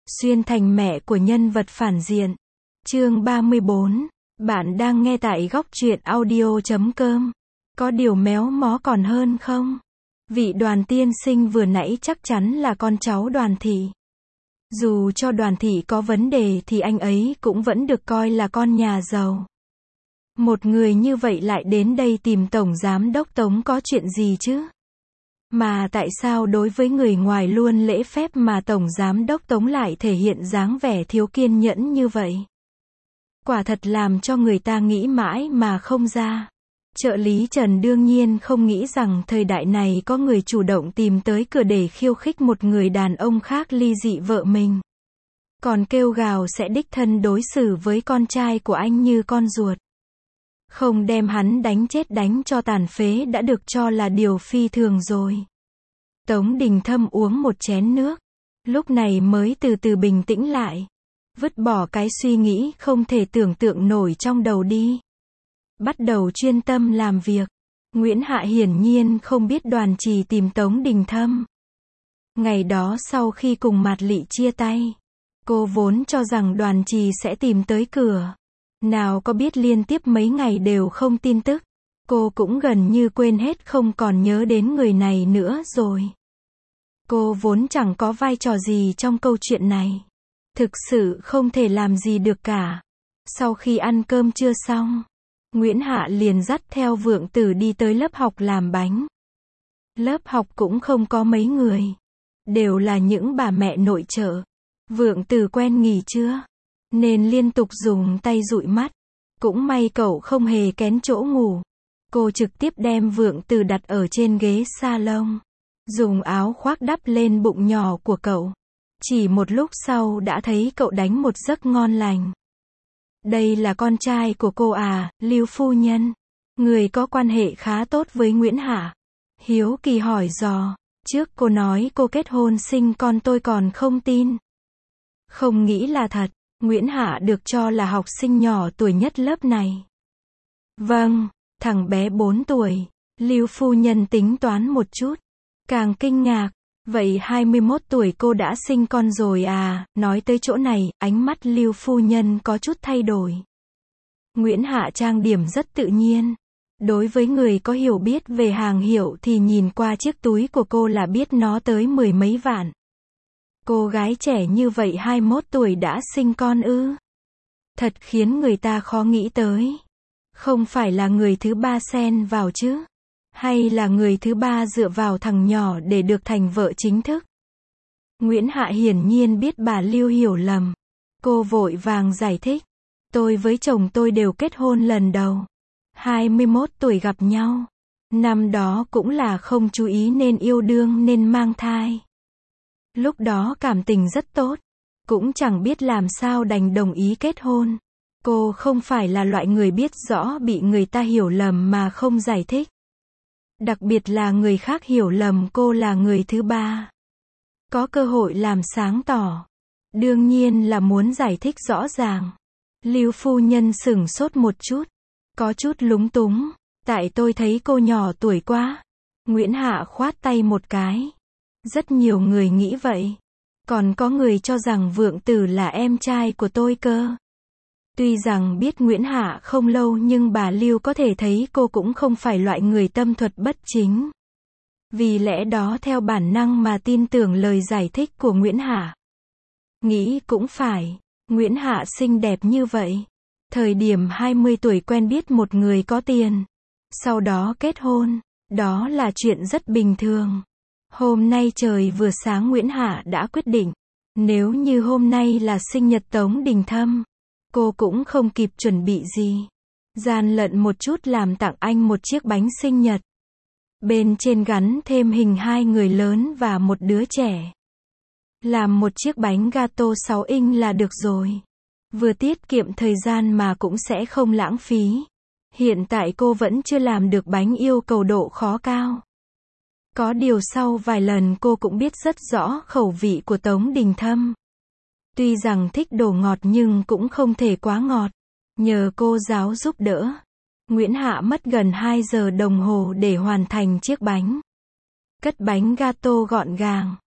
Xuyên thành mẹ của nhân vật phản diện. Chương 34. Bạn đang nghe tại góc truyện audio.com. Có điều méo mó còn hơn không? Vị Đoàn tiên sinh vừa nãy chắc chắn là con cháu Đoàn thị. Dù cho Đoàn thị có vấn đề thì anh ấy cũng vẫn được coi là con nhà giàu. Một người như vậy lại đến đây tìm Tổng Giám đốc Tống có chuyện gì chứ? Mà tại sao đối với người ngoài luôn lễ phép mà Tổng Giám đốc Tống lại thể hiện dáng vẻ thiếu kiên nhẫn như vậy? Quả thật làm cho người ta nghĩ mãi mà không ra. Trợ lý Trần đương nhiên không nghĩ rằng thời đại này có người chủ động tìm tới cửa để khiêu khích một người đàn ông khác ly dị vợ mình. Còn kêu gào sẽ đích thân đối xử với con trai của anh như con ruột. Không đem hắn đánh chết đánh cho tàn phế đã được cho là điều phi thường rồi. Tống Đình Thâm uống một chén nước. Lúc này mới từ từ bình tĩnh lại. Vứt bỏ cái suy nghĩ không thể tưởng tượng nổi trong đầu đi. Bắt đầu chuyên tâm làm việc. Nguyễn Hạ hiển nhiên không biết Đoàn Trì tìm Tống Đình Thâm. Ngày đó sau khi cùng Mạt Lị chia tay, cô vốn cho rằng Đoàn Trì sẽ tìm tới cửa. Nào có biết liên tiếp mấy ngày đều không tin tức. Cô cũng gần như quên hết không còn nhớ đến người này nữa rồi. Cô vốn chẳng có vai trò gì trong câu chuyện này. Thực sự không thể làm gì được cả. Sau khi ăn cơm trưa xong, Nguyễn Hạ liền dắt theo Vượng Tử đi tới lớp học làm bánh. Lớp học cũng không có mấy người. Đều là những bà mẹ nội trợ. Vượng Tử quen nghỉ trưa, nên liên tục dùng tay dụi mắt. Cũng may cậu không hề kén chỗ ngủ. Cô trực tiếp đem Vượng Tử đặt ở trên ghế salon. Dùng áo khoác đắp lên bụng nhỏ của cậu. Chỉ một lúc sau đã thấy cậu đánh một giấc ngon lành. Đây là con trai của cô à, Lưu phu nhân. Người có quan hệ khá tốt với Nguyễn Hạ. Hiếu kỳ hỏi dò. Trước cô nói cô kết hôn sinh con tôi còn không tin. Không nghĩ là thật. Nguyễn Hạ được cho là học sinh nhỏ tuổi nhất lớp này. Vâng, thằng bé 4 tuổi. Lưu phu nhân tính toán một chút. Càng kinh ngạc. Vậy 21 tuổi cô đã sinh con rồi à? Nói tới chỗ này, ánh mắt Lưu phu nhân có chút thay đổi. Nguyễn Hạ trang điểm rất tự nhiên. Đối với người có hiểu biết về hàng hiệu thì nhìn qua chiếc túi của cô là biết nó tới 10 mấy vạn. Cô gái trẻ như vậy 21 tuổi đã sinh con ư? Thật khiến người ta khó nghĩ tới. Không phải là người thứ ba xen vào chứ? Hay là người thứ ba dựa vào thằng nhỏ để được thành vợ chính thức? Nguyễn Hạ hiển nhiên biết bà Lưu hiểu lầm. Cô vội vàng giải thích. Tôi với chồng tôi đều kết hôn lần đầu. 21 tuổi gặp nhau. Năm đó cũng là không chú ý nên yêu đương nên mang thai. Lúc đó cảm tình rất tốt. Cũng chẳng biết làm sao đành đồng ý kết hôn. Cô không phải là loại người biết rõ bị người ta hiểu lầm mà không giải thích. Đặc biệt là người khác hiểu lầm cô là người thứ ba. Có cơ hội làm sáng tỏ. Đương nhiên là muốn giải thích rõ ràng. Lưu phu nhân sửng sốt một chút. Có chút lúng túng. Tại tôi thấy cô nhỏ tuổi quá. Nguyễn Hạ khoát tay một cái. Rất nhiều người nghĩ vậy. Còn có người cho rằng Vượng Tử là em trai của tôi cơ. Tuy rằng biết Nguyễn Hạ không lâu nhưng bà Lưu có thể thấy cô cũng không phải loại người tâm thuật bất chính. Vì lẽ đó theo bản năng mà tin tưởng lời giải thích của Nguyễn Hạ. Nghĩ cũng phải, Nguyễn Hạ xinh đẹp như vậy. Thời điểm 20 tuổi quen biết một người có tiền. Sau đó kết hôn, đó là chuyện rất bình thường. Hôm nay trời vừa sáng Nguyễn Hạ đã quyết định. Nếu như hôm nay là sinh nhật Tống Đình Thâm, cô cũng không kịp chuẩn bị gì. Gian lận một chút làm tặng anh một chiếc bánh sinh nhật. Bên trên gắn thêm hình hai người lớn và một đứa trẻ. Làm một chiếc bánh gato 6 inch là được rồi. Vừa tiết kiệm thời gian mà cũng sẽ không lãng phí. Hiện tại cô vẫn chưa làm được bánh yêu cầu độ khó cao. Có điều sau vài lần cô cũng biết rất rõ khẩu vị của Tống Đình Thâm. Tuy rằng thích đồ ngọt nhưng cũng không thể quá ngọt. Nhờ cô giáo giúp đỡ, Nguyễn Hạ mất gần 2 giờ đồng hồ để hoàn thành chiếc bánh. Cất bánh gato gọn gàng.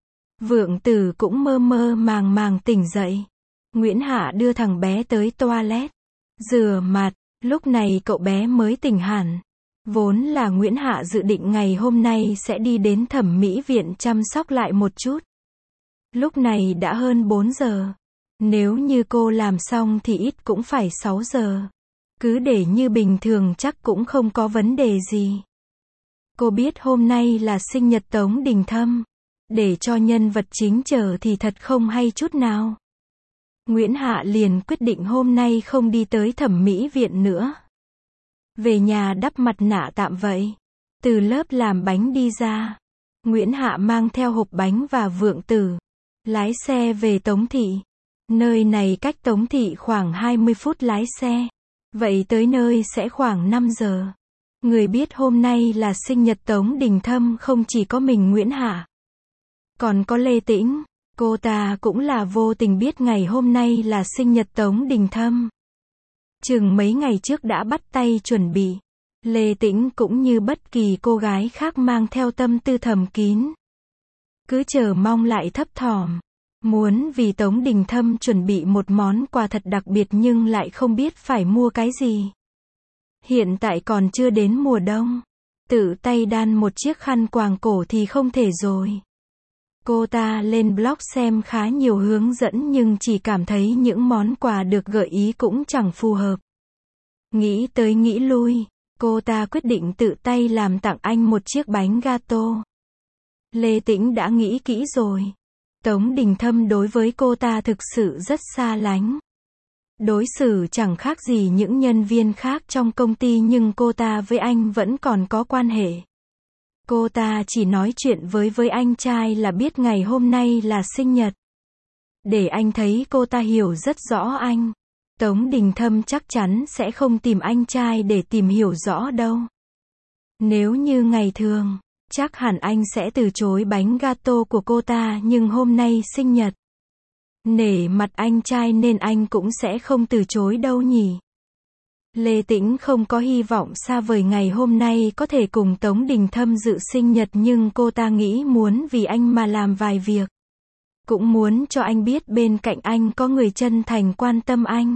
Vượng Tử cũng mơ mơ màng màng tỉnh dậy. Nguyễn Hạ đưa thằng bé tới toilet, rửa mặt, lúc này cậu bé mới tỉnh hẳn. Vốn là Nguyễn Hạ dự định ngày hôm nay sẽ đi đến thẩm mỹ viện chăm sóc lại một chút. Lúc này đã hơn 4 giờ. Nếu như cô làm xong thì ít cũng phải 6 giờ. Cứ để như bình thường chắc cũng không có vấn đề gì. Cô biết hôm nay là sinh nhật Tống Đình Thâm. Để cho nhân vật chính chờ thì thật không hay chút nào. Nguyễn Hạ liền quyết định hôm nay không đi tới thẩm mỹ viện nữa. Về nhà đắp mặt nạ tạm vậy. Từ lớp làm bánh đi ra, Nguyễn Hạ mang theo hộp bánh và Vượng Tử. Lái xe về Tống Thị. Nơi này cách Tống Thị khoảng 20 phút lái xe. Vậy tới nơi sẽ khoảng 5 giờ. Người biết hôm nay là sinh nhật Tống Đình Thâm không chỉ có mình Nguyễn Hạ. Còn có Lê Tĩnh. Cô ta cũng là vô tình biết ngày hôm nay là sinh nhật Tống Đình Thâm. Chừng mấy ngày trước đã bắt tay chuẩn bị. Lê Tĩnh cũng như bất kỳ cô gái khác mang theo tâm tư thầm kín. Cứ chờ mong lại thấp thỏm. Muốn vì Tống Đình Thâm chuẩn bị một món quà thật đặc biệt nhưng lại không biết phải mua cái gì. Hiện tại còn chưa đến mùa đông. Tự tay đan một chiếc khăn quàng cổ thì không thể rồi. Cô ta lên blog xem khá nhiều hướng dẫn nhưng chỉ cảm thấy những món quà được gợi ý cũng chẳng phù hợp. Nghĩ tới nghĩ lui, cô ta quyết định tự tay làm tặng anh một chiếc bánh gato. Lê Tĩnh đã nghĩ kỹ rồi. Tống Đình Thâm đối với cô ta thực sự rất xa lánh. Đối xử chẳng khác gì những nhân viên khác trong công ty nhưng cô ta với anh vẫn còn có quan hệ. Cô ta chỉ nói chuyện với anh trai là biết ngày hôm nay là sinh nhật. Để anh thấy cô ta hiểu rất rõ anh. Tống Đình Thâm chắc chắn sẽ không tìm anh trai để tìm hiểu rõ đâu. Nếu như ngày thường, chắc hẳn anh sẽ từ chối bánh gato của cô ta nhưng hôm nay sinh nhật. Nể mặt anh trai nên anh cũng sẽ không từ chối đâu nhỉ. Lê Tĩnh không có hy vọng xa vời ngày hôm nay có thể cùng Tống Đình Thâm dự sinh nhật nhưng cô ta nghĩ muốn vì anh mà làm vài việc. Cũng muốn cho anh biết bên cạnh anh có người chân thành quan tâm anh.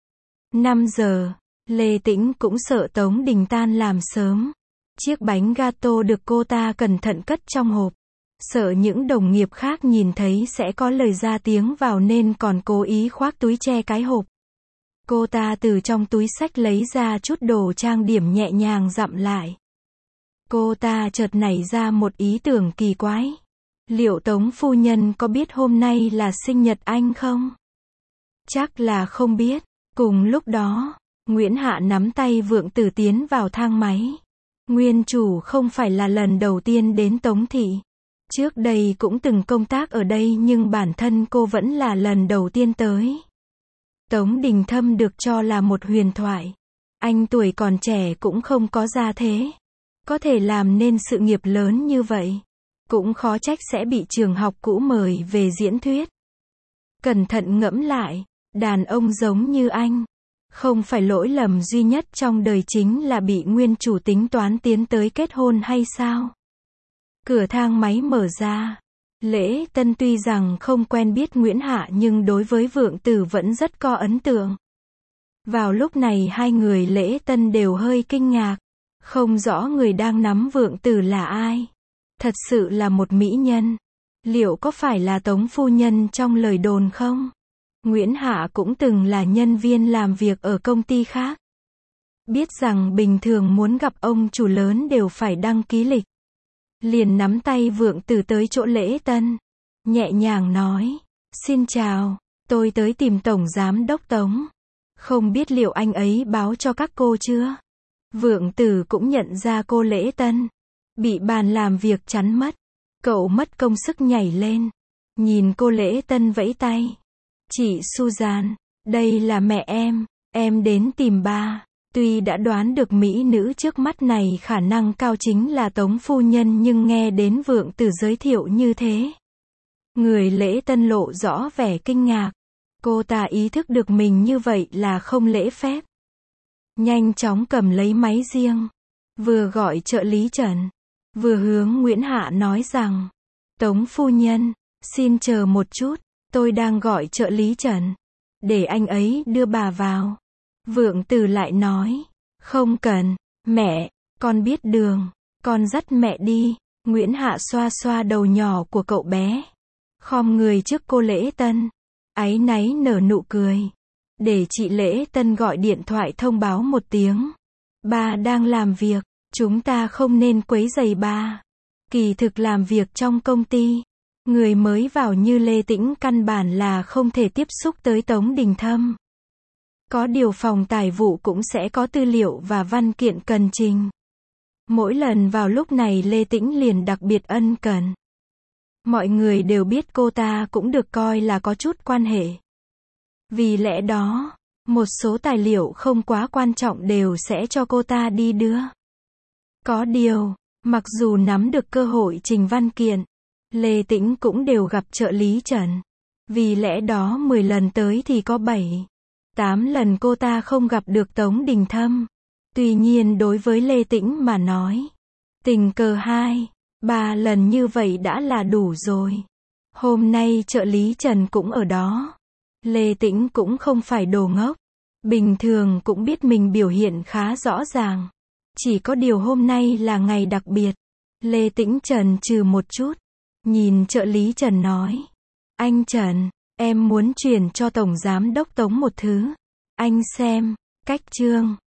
5 giờ, Lê Tĩnh cũng sợ Tống Đình tan làm sớm. Chiếc bánh gato được cô ta cẩn thận cất trong hộp. Sợ những đồng nghiệp khác nhìn thấy sẽ có lời ra tiếng vào nên còn cố ý khoác túi che cái hộp. Cô ta từ trong túi xách lấy ra chút đồ trang điểm nhẹ nhàng dặm lại. Cô ta chợt nảy ra một ý tưởng kỳ quái. Liệu Tống phu nhân có biết hôm nay là sinh nhật anh không? Chắc là không biết. Cùng lúc đó, Nguyễn Hạ nắm tay Vượng Tử tiến vào thang máy. Nguyên chủ không phải là lần đầu tiên đến Tống Thị. Trước đây cũng từng công tác ở đây nhưng bản thân cô vẫn là lần đầu tiên tới. Tống Đình Thâm được cho là một huyền thoại. Anh tuổi còn trẻ cũng không có gia thế. Có thể làm nên sự nghiệp lớn như vậy. Cũng khó trách sẽ bị trường học cũ mời về diễn thuyết. Cẩn thận ngẫm lại, đàn ông giống như anh. Không phải lỗi lầm duy nhất trong đời chính là bị nguyên chủ tính toán tiến tới kết hôn hay sao? Cửa thang máy mở ra. Lễ Tân tuy rằng không quen biết Nguyễn Hạ nhưng đối với Vượng Tử vẫn rất có ấn tượng. Vào lúc này hai người Lễ Tân đều hơi kinh ngạc. Không rõ người đang nắm Vượng Tử là ai. Thật sự là một mỹ nhân. Liệu có phải là Tống phu nhân trong lời đồn không? Nguyễn Hạ cũng từng là nhân viên làm việc ở công ty khác. Biết rằng bình thường muốn gặp ông chủ lớn đều phải đăng ký lịch. Liền nắm tay Vượng Tử tới chỗ Lễ Tân. Nhẹ nhàng nói. Xin chào, tôi tới tìm Tổng Giám Đốc Tống. Không biết liệu anh ấy báo cho các cô chưa? Vượng Tử cũng nhận ra cô Lễ Tân. Bị bàn làm việc chắn mất. Cậu mất công sức nhảy lên. Nhìn cô Lễ Tân vẫy tay. Chị Suzanne, đây là mẹ em đến tìm ba. Tuy đã đoán được mỹ nữ trước mắt này khả năng cao chính là Tống phu nhân nhưng nghe đến Vượng Tử giới thiệu như thế. Người Lễ Tân lộ rõ vẻ kinh ngạc. Cô ta ý thức được mình như vậy là không lễ phép. Nhanh chóng cầm lấy máy riêng. Vừa gọi trợ lý Trần. Vừa hướng Nguyễn Hạ nói rằng. Tống phu nhân, Xin chờ một chút, tôi đang gọi trợ lý Trần. Để anh ấy đưa bà vào. Vượng Tử lại nói. Không cần, mẹ, con biết đường, con dắt mẹ đi. Nguyễn Hạ xoa xoa đầu nhỏ của cậu bé. Khom người trước cô Lễ Tân. Áy náy nở nụ cười. Để chị Lễ Tân gọi điện thoại thông báo một tiếng. Ba đang làm việc, chúng ta không nên quấy rầy ba. Kỳ thực làm việc trong công ty, người mới vào như Lê Tĩnh căn bản là không thể tiếp xúc tới Tống Đình Thâm. Có điều phòng tài vụ cũng sẽ có tư liệu và văn kiện cần trình. Mỗi lần vào lúc này Lê Tĩnh liền đặc biệt ân cần. Mọi người đều biết cô ta cũng được coi là có chút quan hệ. Vì lẽ đó, một số tài liệu không quá quan trọng đều sẽ cho cô ta đi đưa. Có điều, mặc dù nắm được cơ hội trình văn kiện, Lê Tĩnh cũng đều gặp trợ lý Trần. Vì lẽ đó 10 lần tới thì có 7, 8 lần cô ta không gặp được Tống Đình Thâm. Tuy nhiên đối với Lê Tĩnh mà nói, tình cờ 2, 3 lần như vậy đã là đủ rồi. Hôm nay trợ lý Trần cũng ở đó. Lê Tĩnh cũng không phải đồ ngốc. Bình thường cũng biết mình biểu hiện khá rõ ràng. Chỉ có điều hôm nay là ngày đặc biệt. Lê Tĩnh chần chừ một chút. Nhìn trợ lý Trần nói. Anh Trần, em muốn chuyển cho Tổng Giám đốc Tống một thứ. Anh xem, cách chương.